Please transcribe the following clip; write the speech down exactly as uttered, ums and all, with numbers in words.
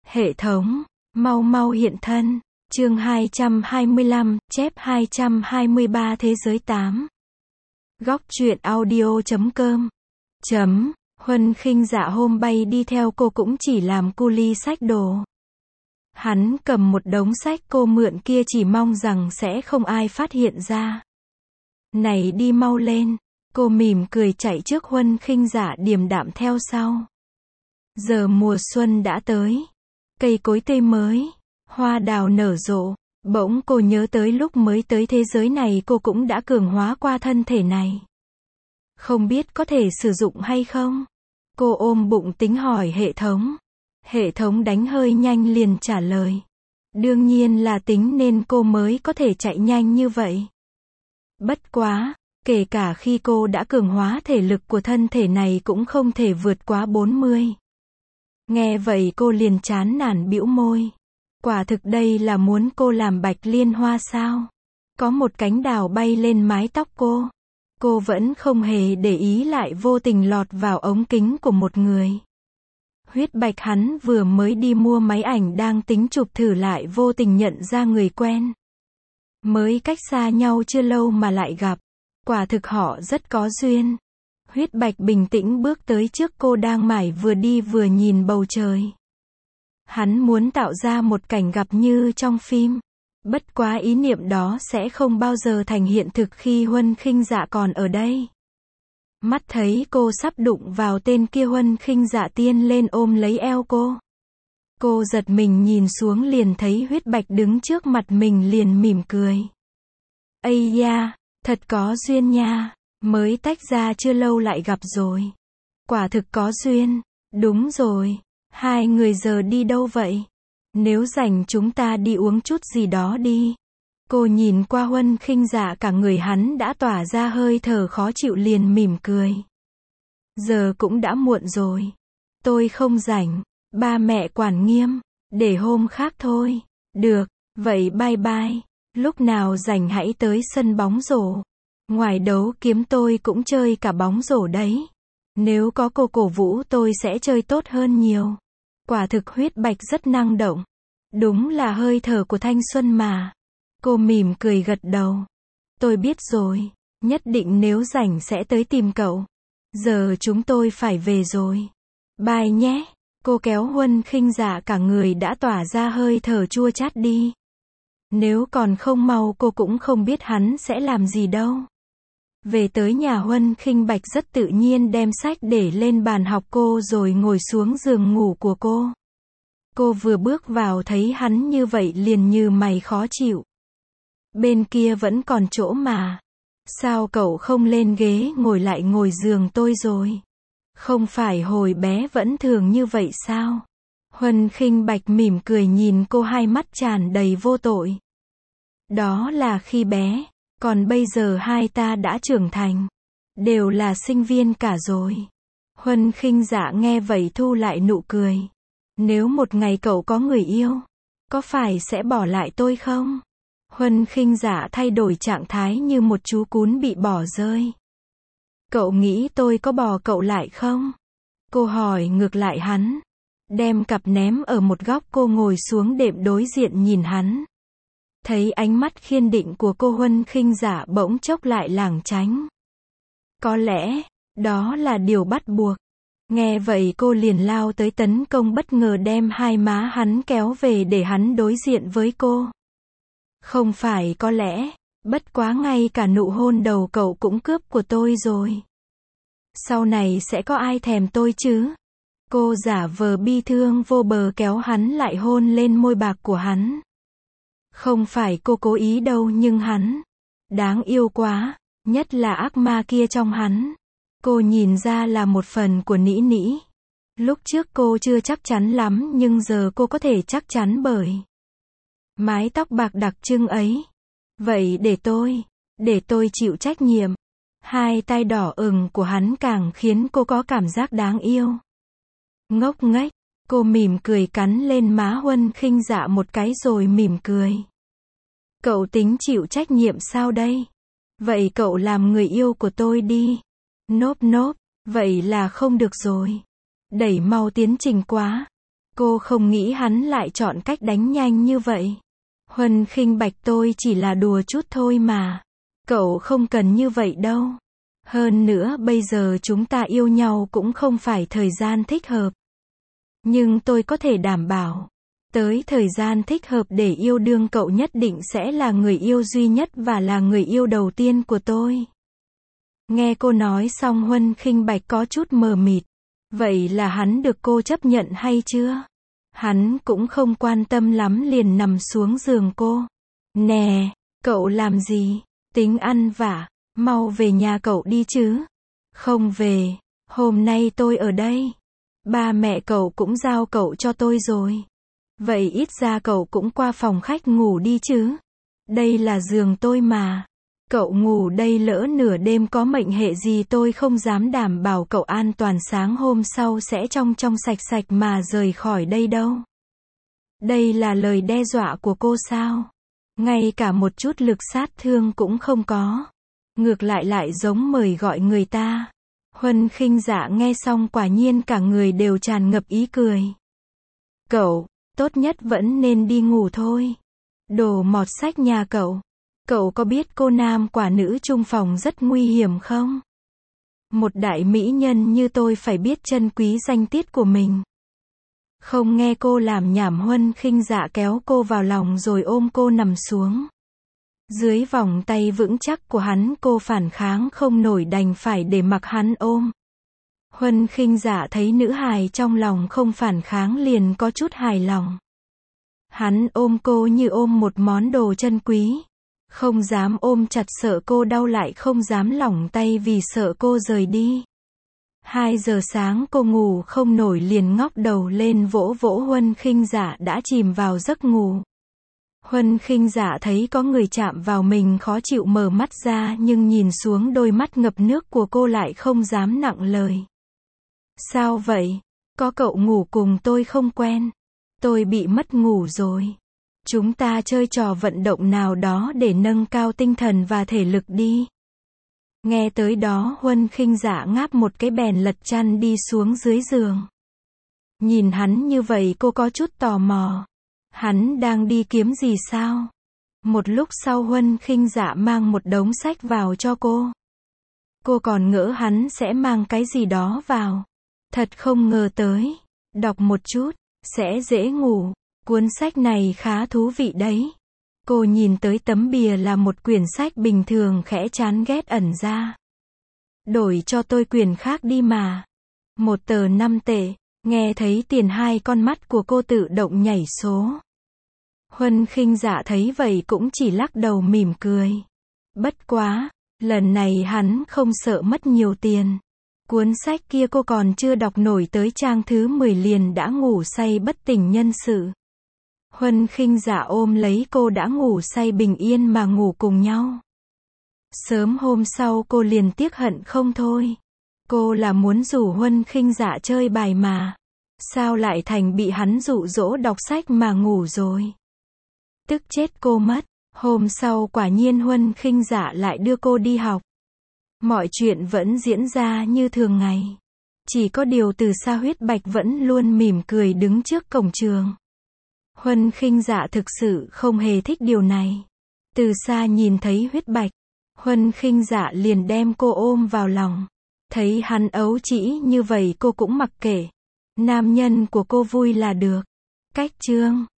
Hệ thống, mau mau hiện thân. Chương hai trăm hai mươi lăm, chép hai trăm hai mươi ba Thế giới tám. Góc truyện audio chấm com. Chấm, Huân Khinh Dạ hôm bay đi theo cô cũng chỉ làm cu li xách đồ. Hắn cầm một đống sách cô mượn kia chỉ mong rằng sẽ không ai phát hiện ra. Này đi mau lên. Cô mỉm cười chạy trước Huân Khinh Dạ điềm đạm theo sau. Giờ mùa xuân đã tới. Cây cối tươi mới, hoa đào nở rộ. Bỗng cô nhớ tới lúc mới tới thế giới này cô cũng đã cường hóa qua thân thể này. Không biết có thể sử dụng hay không? Cô ôm bụng tính hỏi hệ thống. Hệ thống đánh hơi nhanh liền trả lời. Đương nhiên là tính nên cô mới có thể chạy nhanh như vậy. Bất quá, kể cả khi cô đã cường hóa thể lực của thân thể này cũng không thể vượt quá bốn mươi. Nghe vậy cô liền chán nản bĩu môi. Quả thực đây là muốn cô làm bạch liên hoa sao? Có một cánh đào bay lên mái tóc cô. Cô vẫn không hề để ý lại vô tình lọt vào ống kính của một người. Huyết Bạch hắn vừa mới đi mua máy ảnh đang tính chụp thử lại vô tình nhận ra người quen. Mới cách xa nhau chưa lâu mà lại gặp. Quả thực họ rất có duyên. Huyết Bạch bình tĩnh bước tới trước cô đang mải vừa đi vừa nhìn bầu trời. Hắn muốn tạo ra một cảnh gặp như trong phim. Bất quá ý niệm đó sẽ không bao giờ thành hiện thực khi Huân Khinh Dạ còn ở đây. Mắt thấy cô sắp đụng vào tên kia Huân Khinh Dạ tiên lên ôm lấy eo cô. Cô giật mình nhìn xuống liền thấy Huyết Bạch đứng trước mặt mình liền mỉm cười. Ây da, thật có duyên nha, mới tách ra chưa lâu lại gặp rồi. Quả thực có duyên, đúng rồi, hai người giờ đi đâu vậy? Nếu rảnh chúng ta đi uống chút gì đó đi. Cô nhìn qua Huân Khinh Dạ cả người hắn đã tỏa ra hơi thở khó chịu liền mỉm cười. Giờ cũng đã muộn rồi. Tôi không rảnh, ba mẹ quản nghiêm, để hôm khác thôi. Được, vậy bye bye, lúc nào rảnh hãy tới sân bóng rổ. Ngoài đấu kiếm tôi cũng chơi cả bóng rổ đấy. Nếu có cô cổ vũ tôi sẽ chơi tốt hơn nhiều. Quả thực Huyết Bạch rất năng động. Đúng là hơi thở của thanh xuân mà. Cô mỉm cười gật đầu. Tôi biết rồi, nhất định nếu rảnh sẽ tới tìm cậu. Giờ chúng tôi phải về rồi. Bye nhé. Cô kéo Huân Khinh Dạ cả người đã tỏa ra hơi thở chua chát đi. Nếu còn không mau cô cũng không biết hắn sẽ làm gì đâu. Về tới nhà Huân Khinh Bạch rất tự nhiên đem sách để lên bàn học cô rồi ngồi xuống giường ngủ của cô. Cô vừa bước vào thấy hắn như vậy liền như mày khó chịu. Bên kia vẫn còn chỗ mà. Sao cậu không lên ghế ngồi lại ngồi giường tôi rồi? Không phải hồi bé vẫn thường như vậy sao? Huân Khinh Bạch mỉm cười nhìn cô hai mắt tràn đầy vô tội. Đó là khi bé, còn bây giờ hai ta đã trưởng thành. Đều là sinh viên cả rồi. Huân Khinh Dạ nghe vậy thu lại nụ cười. Nếu một ngày cậu có người yêu, có phải sẽ bỏ lại tôi không? Huân Khinh Dạ thay đổi trạng thái như một chú cún bị bỏ rơi. Cậu nghĩ tôi có bỏ cậu lại không? Cô hỏi ngược lại hắn. Đem cặp ném ở một góc cô ngồi xuống đệm đối diện nhìn hắn. Thấy ánh mắt kiên định của cô Huân Khinh Dạ bỗng chốc lại lảng tránh. Có lẽ, đó là điều bắt buộc. Nghe vậy cô liền lao tới tấn công bất ngờ đem hai má hắn kéo về để hắn đối diện với cô. Không phải có lẽ, bất quá ngay cả nụ hôn đầu cậu cũng cướp của tôi rồi. Sau này sẽ có ai thèm tôi chứ? Cô giả vờ bi thương vô bờ kéo hắn lại hôn lên môi bạc của hắn. Không phải cô cố ý đâu nhưng hắn đáng yêu quá, nhất là ác ma kia trong hắn. Cô nhìn ra là một phần của Nĩ Nĩ. Lúc trước cô chưa chắc chắn lắm nhưng giờ cô có thể chắc chắn bởi mái tóc bạc đặc trưng ấy. Vậy để tôi, để tôi chịu trách nhiệm. Hai tay đỏ ửng của hắn càng khiến cô có cảm giác đáng yêu. Ngốc nghếch, cô mỉm cười cắn lên má Huân Khinh Dạ một cái rồi mỉm cười. Cậu tính chịu trách nhiệm sao đây? Vậy cậu làm người yêu của tôi đi. Nốp nốp, vậy là không được rồi. Đẩy mau tiến trình quá. Cô không nghĩ hắn lại chọn cách đánh nhanh như vậy. Huân Khinh Bạch, tôi chỉ là đùa chút thôi mà. Cậu không cần như vậy đâu. Hơn nữa bây giờ chúng ta yêu nhau cũng không phải thời gian thích hợp. Nhưng tôi có thể đảm bảo, tới thời gian thích hợp để yêu đương cậu nhất định sẽ là người yêu duy nhất và là người yêu đầu tiên của tôi. Nghe cô nói xong Huân Khinh Bạch có chút mờ mịt. Vậy là hắn được cô chấp nhận hay chưa? Hắn cũng không quan tâm lắm liền nằm xuống giường cô. Nè, cậu làm gì? Tính ăn vạ, mau về nhà cậu đi chứ. Không về, hôm nay tôi ở đây. Ba mẹ cậu cũng giao cậu cho tôi rồi. Vậy ít ra cậu cũng qua phòng khách ngủ đi chứ. Đây là giường tôi mà. Cậu ngủ đây lỡ nửa đêm có mệnh hệ gì tôi không dám đảm bảo cậu an toàn sáng hôm sau sẽ trong trong sạch sạch mà rời khỏi đây đâu. Đây là lời đe dọa của cô sao? Ngay cả một chút lực sát thương cũng không có. Ngược lại lại giống mời gọi người ta. Huân Khinh Dạ nghe xong quả nhiên cả người đều tràn ngập ý cười. Cậu, tốt nhất vẫn nên đi ngủ thôi. Đồ mọt sách nhà cậu. Cậu có biết cô nam quả nữ chung phòng rất nguy hiểm không? Một đại mỹ nhân như tôi phải biết trân quý danh tiết của mình. Không nghe cô làm nhảm Huân Khinh Dạ kéo cô vào lòng rồi ôm cô nằm xuống. Dưới vòng tay vững chắc của hắn cô phản kháng không nổi đành phải để mặc hắn ôm. Huân Khinh Dạ thấy nữ hài trong lòng không phản kháng liền có chút hài lòng. Hắn ôm cô như ôm một món đồ trân quý. Không dám ôm chặt sợ cô đau lại không dám lỏng tay vì sợ cô rời đi. Hai giờ sáng cô ngủ không nổi liền ngóc đầu lên vỗ vỗ Huân Khinh Dạ đã chìm vào giấc ngủ. Huân Khinh Dạ thấy có người chạm vào mình khó chịu mở mắt ra nhưng nhìn xuống đôi mắt ngập nước của cô lại không dám nặng lời. Sao vậy? Có cậu ngủ cùng tôi không quen. Tôi bị mất ngủ rồi. Chúng ta chơi trò vận động nào đó để nâng cao tinh thần và thể lực đi. Nghe tới đó Huân Khinh Dạ ngáp một cái bèn lật chăn đi xuống dưới giường. Nhìn hắn như vậy cô có chút tò mò. Hắn đang đi kiếm gì sao? Một lúc sau Huân Khinh Dạ mang một đống sách vào cho cô. Cô còn ngỡ hắn sẽ mang cái gì đó vào. Thật không ngờ tới. Đọc một chút, sẽ dễ ngủ. Cuốn sách này khá thú vị đấy. Cô nhìn tới tấm bìa là một quyển sách bình thường khẽ chán ghét ẩn ra. Đổi cho tôi quyển khác đi mà. Một tờ năm tệ. Nghe thấy tiền hai con mắt của cô tự động nhảy số. Huân Khinh Dạ thấy vậy cũng chỉ lắc đầu mỉm cười. Bất quá, lần này hắn không sợ mất nhiều tiền. Cuốn sách kia cô còn chưa đọc nổi tới trang thứ mười liền đã ngủ say bất tỉnh nhân sự. Huân Khinh Dạ ôm lấy cô đã ngủ say bình yên mà ngủ cùng nhau. Sớm hôm sau cô liền tiếc hận không thôi. Cô là muốn rủ Huân Khinh Dạ chơi bài mà. Sao lại thành bị hắn dụ dỗ đọc sách mà ngủ rồi. Tức chết cô mất. Hôm sau quả nhiên Huân Khinh Dạ lại đưa cô đi học. Mọi chuyện vẫn diễn ra như thường ngày. Chỉ có điều từ xa Huyết Bạch vẫn luôn mỉm cười đứng trước cổng trường. Huân Khinh Dạ thực sự không hề thích điều này. Từ xa nhìn thấy Huyết Bạch, Huân Khinh Dạ liền đem cô ôm vào lòng. Thấy hắn ấu trĩ như vậy cô cũng mặc kệ. Nam nhân của cô vui là được. Cách chương